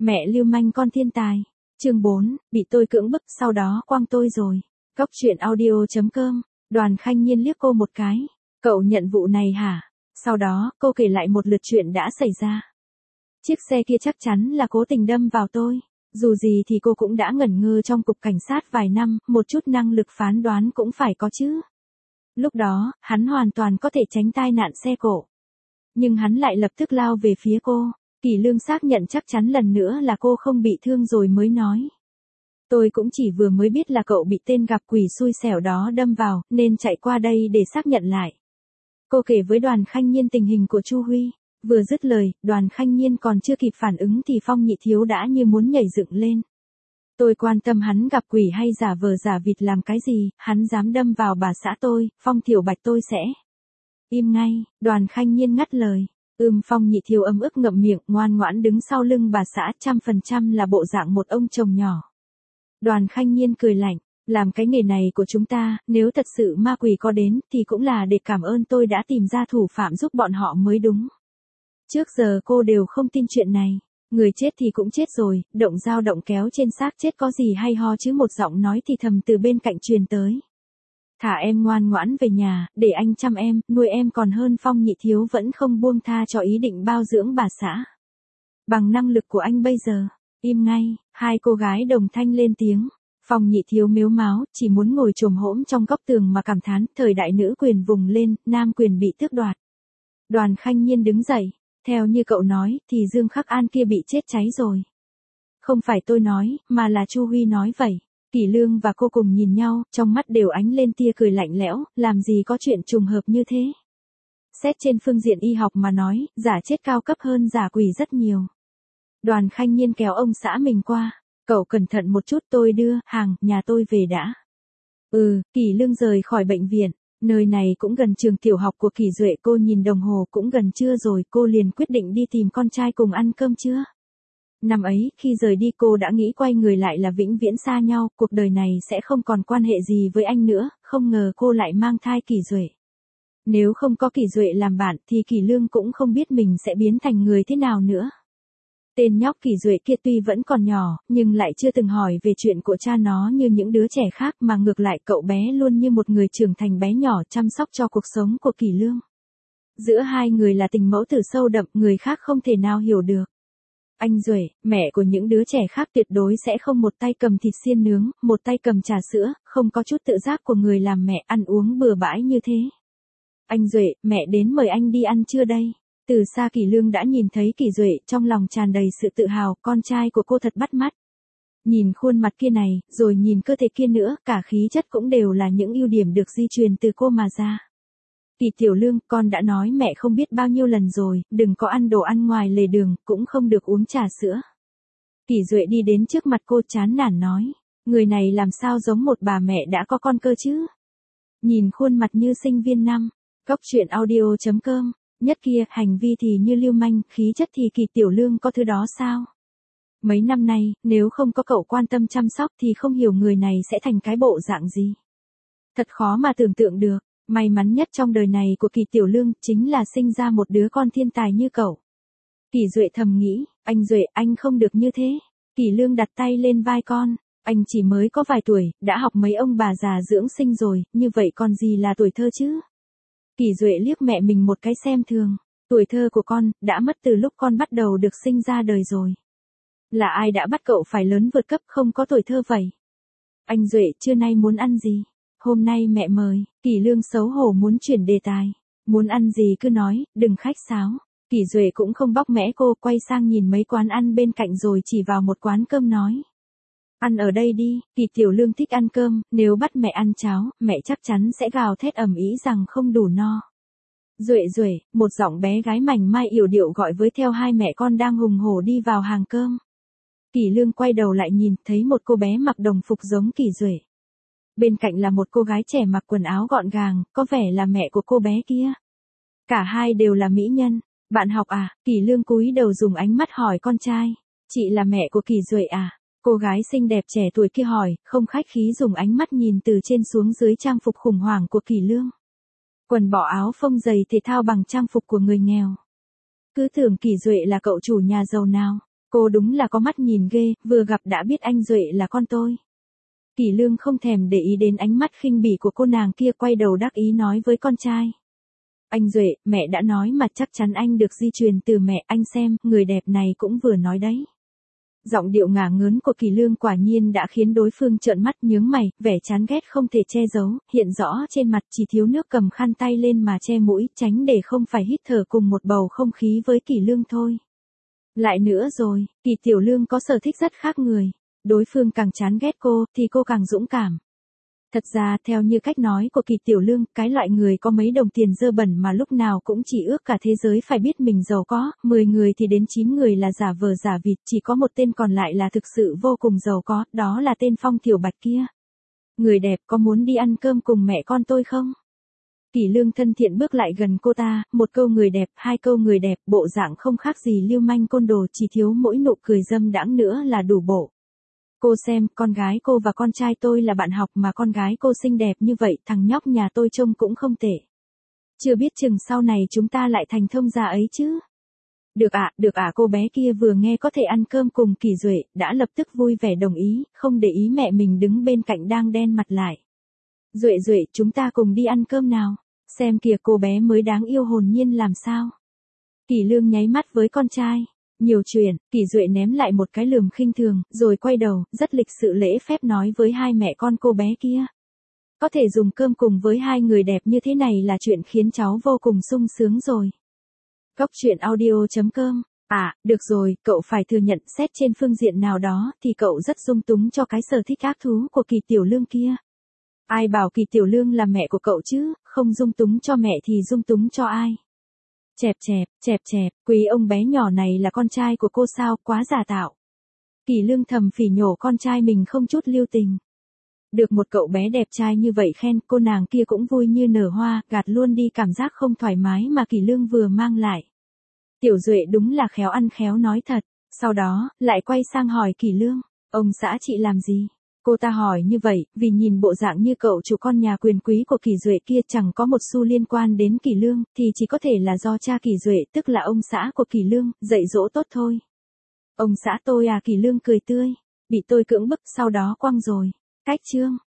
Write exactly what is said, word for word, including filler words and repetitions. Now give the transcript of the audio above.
Mẹ lưu manh con thiên tài. Chương bốn, bị tôi cưỡng bức sau đó quăng tôi rồi. Góc truyện audio chấm com. Đoàn Khanh Nhiên liếc cô một cái. Cậu nhận vụ này hả? Sau đó, cô kể lại một lượt chuyện đã xảy ra. Chiếc xe kia chắc chắn là cố tình đâm vào tôi. Dù gì thì cô cũng đã ngẩn ngơ trong cục cảnh sát vài năm, một chút năng lực phán đoán cũng phải có chứ. Lúc đó, hắn hoàn toàn có thể tránh tai nạn xe cộ. Nhưng hắn lại lập tức lao về phía cô. Kỳ Lương xác nhận chắc chắn lần nữa là cô không bị thương rồi mới nói. Tôi cũng chỉ vừa mới biết là cậu bị tên gặp quỷ xui xẻo đó đâm vào, nên chạy qua đây để xác nhận lại. Cô kể với Đoàn Khanh Nhiên tình hình của Chu Huy. Vừa dứt lời, Đoàn Khanh Nhiên còn chưa kịp phản ứng thì Phong Nhị Thiếu đã như muốn nhảy dựng lên. Tôi quan tâm hắn gặp quỷ hay giả vờ giả vịt làm cái gì, hắn dám đâm vào bà xã tôi, Phong Tiểu Bạch tôi sẽ. Im ngay, Đoàn Khanh Nhiên ngắt lời. Ưm Phong Nhị Thiếu ấm ức ngậm miệng, ngoan ngoãn đứng sau lưng bà xã, trăm phần trăm là bộ dạng một ông chồng nhỏ. Đoàn Khanh Nhiên cười lạnh, làm cái nghề này của chúng ta, nếu thật sự ma quỷ có đến, thì cũng là để cảm ơn tôi đã tìm ra thủ phạm giúp bọn họ mới đúng. Trước giờ cô đều không tin chuyện này, người chết thì cũng chết rồi, động dao động kéo trên xác chết có gì hay ho chứ. Một giọng nói thì thầm từ bên cạnh truyền tới. Thả em ngoan ngoãn về nhà, để anh chăm em, nuôi em còn hơn. Phong Nhị Thiếu vẫn không buông tha cho ý định bao dưỡng bà xã. Bằng năng lực của anh bây giờ, im ngay, hai cô gái đồng thanh lên tiếng. Phong Nhị Thiếu mếu máo, chỉ muốn ngồi chồm hổm trong góc tường mà cảm thán, thời đại nữ quyền vùng lên, nam quyền bị tước đoạt. Đoàn Khanh Nhiên đứng dậy, theo như cậu nói, thì Dương Khắc An kia bị chết cháy rồi. Không phải tôi nói, mà là Chu Huy nói vậy. Kỳ Lương và cô cùng nhìn nhau, trong mắt đều ánh lên tia cười lạnh lẽo, làm gì có chuyện trùng hợp như thế. Xét trên phương diện y học mà nói, giả chết cao cấp hơn giả quỷ rất nhiều. Đoàn Khanh Nhiên kéo ông xã mình qua. Cậu cẩn thận một chút, tôi đưa hàng nhà tôi về đã. Ừ, Kỳ Lương rời khỏi bệnh viện. Nơi này cũng gần trường tiểu học của Kỳ Duệ. Cô nhìn đồng hồ cũng gần trưa rồi, cô liền quyết định đi tìm con trai cùng ăn cơm trưa. Năm ấy, khi rời đi cô đã nghĩ quay người lại là vĩnh viễn xa nhau, cuộc đời này sẽ không còn quan hệ gì với anh nữa, không ngờ cô lại mang thai Kỳ Duệ. Nếu không có Kỳ Duệ làm bạn thì Kỳ Lương cũng không biết mình sẽ biến thành người thế nào nữa. Tên nhóc Kỳ Duệ kia tuy vẫn còn nhỏ, nhưng lại chưa từng hỏi về chuyện của cha nó như những đứa trẻ khác, mà ngược lại cậu bé luôn như một người trưởng thành bé nhỏ chăm sóc cho cuộc sống của Kỳ Lương. Giữa hai người là tình mẫu tử sâu đậm, người khác không thể nào hiểu được. Anh Duệ, mẹ của những đứa trẻ khác tuyệt đối sẽ không một tay cầm thịt xiên nướng, một tay cầm trà sữa, không có chút tự giác của người làm mẹ ăn uống bừa bãi như thế. Anh Duệ, mẹ đến mời anh đi ăn trưa đây. Từ xa Kỳ Lương đã nhìn thấy Kỳ Duệ, trong lòng tràn đầy sự tự hào, con trai của cô thật bắt mắt. Nhìn khuôn mặt kia này, rồi nhìn cơ thể kia nữa, cả khí chất cũng đều là những ưu điểm được di truyền từ cô mà ra. Kỳ Tiểu Lương, con đã nói mẹ không biết bao nhiêu lần rồi, đừng có ăn đồ ăn ngoài lề đường, cũng không được uống trà sữa. Kỳ Duệ đi đến trước mặt cô chán nản nói, người này làm sao giống một bà mẹ đã có con cơ chứ. Nhìn khuôn mặt như sinh viên năm, góc truyện audio chấm com. Nhất kia, hành vi thì như lưu manh, khí chất thì Kỳ Tiểu Lương có thứ đó sao? Mấy năm nay, nếu không có cậu quan tâm chăm sóc thì không hiểu người này sẽ thành cái bộ dạng gì. Thật khó mà tưởng tượng được, may mắn nhất trong đời này của Kỳ Tiểu Lương chính là sinh ra một đứa con thiên tài như cậu. Kỳ Duệ thầm nghĩ, anh Duệ, anh không được như thế. Kỳ Lương đặt tay lên vai con, anh chỉ mới có vài tuổi, đã học mấy ông bà già dưỡng sinh rồi, như vậy còn gì là tuổi thơ chứ? Kỳ Duệ liếc mẹ mình một cái xem thường, tuổi thơ của con, đã mất từ lúc con bắt đầu được sinh ra đời rồi. Là ai đã bắt cậu phải lớn vượt cấp không có tuổi thơ vậy? Anh Duệ, trưa nay muốn ăn gì? Hôm nay mẹ mời. Kỳ Lương xấu hổ muốn chuyển đề tài. Muốn ăn gì cứ nói, đừng khách sáo. Kỳ Duệ cũng không bóc mẽ cô, quay sang nhìn mấy quán ăn bên cạnh rồi chỉ vào một quán cơm nói. Ăn ở đây đi. Kỳ Tiểu Lương thích ăn cơm, nếu bắt mẹ ăn cháo, mẹ chắc chắn sẽ gào thét ầm ĩ rằng không đủ no. Duệ Duệ, một giọng bé gái mảnh mai yểu điệu gọi với theo hai mẹ con đang hùng hổ đi vào hàng cơm. Kỳ Lương quay đầu lại nhìn, thấy một cô bé mặc đồng phục giống Kỳ Duệ. Bên cạnh là một cô gái trẻ mặc quần áo gọn gàng, có vẻ là mẹ của cô bé kia. Cả hai đều là mỹ nhân. Bạn học à? Kỳ Lương cúi đầu dùng ánh mắt hỏi con trai. Chị là mẹ của Kỳ Duệ à? Cô gái xinh đẹp trẻ tuổi kia hỏi, không khách khí dùng ánh mắt nhìn từ trên xuống dưới trang phục khủng hoảng của Kỳ Lương. Quần bỏ áo phông giày thể thao bằng trang phục của người nghèo. Cứ tưởng Kỳ Duệ là cậu chủ nhà giàu nào. Cô đúng là có mắt nhìn ghê, vừa gặp đã biết anh Duệ là con tôi. Kỷ Lương không thèm để ý đến ánh mắt khinh bỉ của cô nàng kia, quay đầu đắc ý nói với con trai. Anh Duệ, mẹ đã nói mà, chắc chắn anh được di truyền từ mẹ, anh xem, người đẹp này cũng vừa nói đấy. Giọng điệu ngả ngớn của Kỷ Lương quả nhiên đã khiến đối phương trợn mắt nhướng mày, vẻ chán ghét không thể che giấu, hiện rõ trên mặt, chỉ thiếu nước cầm khăn tay lên mà che mũi, tránh để không phải hít thở cùng một bầu không khí với Kỷ Lương thôi. Lại nữa rồi, Kỷ Tiểu Lương có sở thích rất khác người. Đối phương càng chán ghét cô, thì cô càng dũng cảm. Thật ra, theo như cách nói của Kỷ Tiểu Lương, cái loại người có mấy đồng tiền dơ bẩn mà lúc nào cũng chỉ ước cả thế giới phải biết mình giàu có, mười người thì đến chín người là giả vờ giả vịt, chỉ có một tên còn lại là thực sự vô cùng giàu có, đó là tên Phong Tiểu Bạch kia. Người đẹp, có muốn đi ăn cơm cùng mẹ con tôi không? Kỷ Lương thân thiện bước lại gần cô ta, một câu người đẹp, hai câu người đẹp, bộ dạng không khác gì lưu manh côn đồ, chỉ thiếu mỗi nụ cười dâm đãng nữa là đủ bộ. Cô xem, con gái cô và con trai tôi là bạn học mà con gái cô xinh đẹp như vậy, thằng nhóc nhà tôi trông cũng không tệ. Chưa biết chừng sau này chúng ta lại thành thông gia ấy chứ. Được ạ, à, được ạ, à, cô bé kia vừa nghe có thể ăn cơm cùng Kỷ Duệ, đã lập tức vui vẻ đồng ý, không để ý mẹ mình đứng bên cạnh đang đen mặt lại. Duệ Duệ, chúng ta cùng đi ăn cơm nào, xem kìa cô bé mới đáng yêu hồn nhiên làm sao. Kỷ Lương nháy mắt với con trai. Nhiều chuyện, Kỷ Duệ ném lại một cái lườm khinh thường, rồi quay đầu, rất lịch sự lễ phép nói với hai mẹ con cô bé kia. Có thể dùng cơm cùng với hai người đẹp như thế này là chuyện khiến cháu vô cùng sung sướng rồi. Góc truyện audio chấm com. À, được rồi, cậu phải thừa nhận xét trên phương diện nào đó thì cậu rất dung túng cho cái sở thích ác thú của Kỷ Tiểu Lương kia. Ai bảo Kỷ Tiểu Lương là mẹ của cậu chứ, không dung túng cho mẹ thì dung túng cho ai? Chẹp chẹp, chẹp chẹp, quý ông bé nhỏ này là con trai của cô sao, quá giả tạo. Kỷ Lương thầm phỉ nhổ con trai mình không chút lưu tình. Được một cậu bé đẹp trai như vậy khen, cô nàng kia cũng vui như nở hoa, gạt luôn đi cảm giác không thoải mái mà Kỷ Lương vừa mang lại. Tiểu Duệ đúng là khéo ăn khéo nói thật, sau đó, lại quay sang hỏi Kỷ Lương, ông xã chị làm gì? Cô ta hỏi như vậy, vì nhìn bộ dạng như cậu chủ con nhà quyền quý của Kỷ Duệ kia chẳng có một xu liên quan đến Kỷ Lương, thì chỉ có thể là do cha Kỷ Duệ, tức là ông xã của Kỷ Lương, dạy dỗ tốt thôi. Ông xã tôi à, Kỷ Lương cười tươi, bị tôi cưỡng bức sau đó quăng rồi. Cách chương.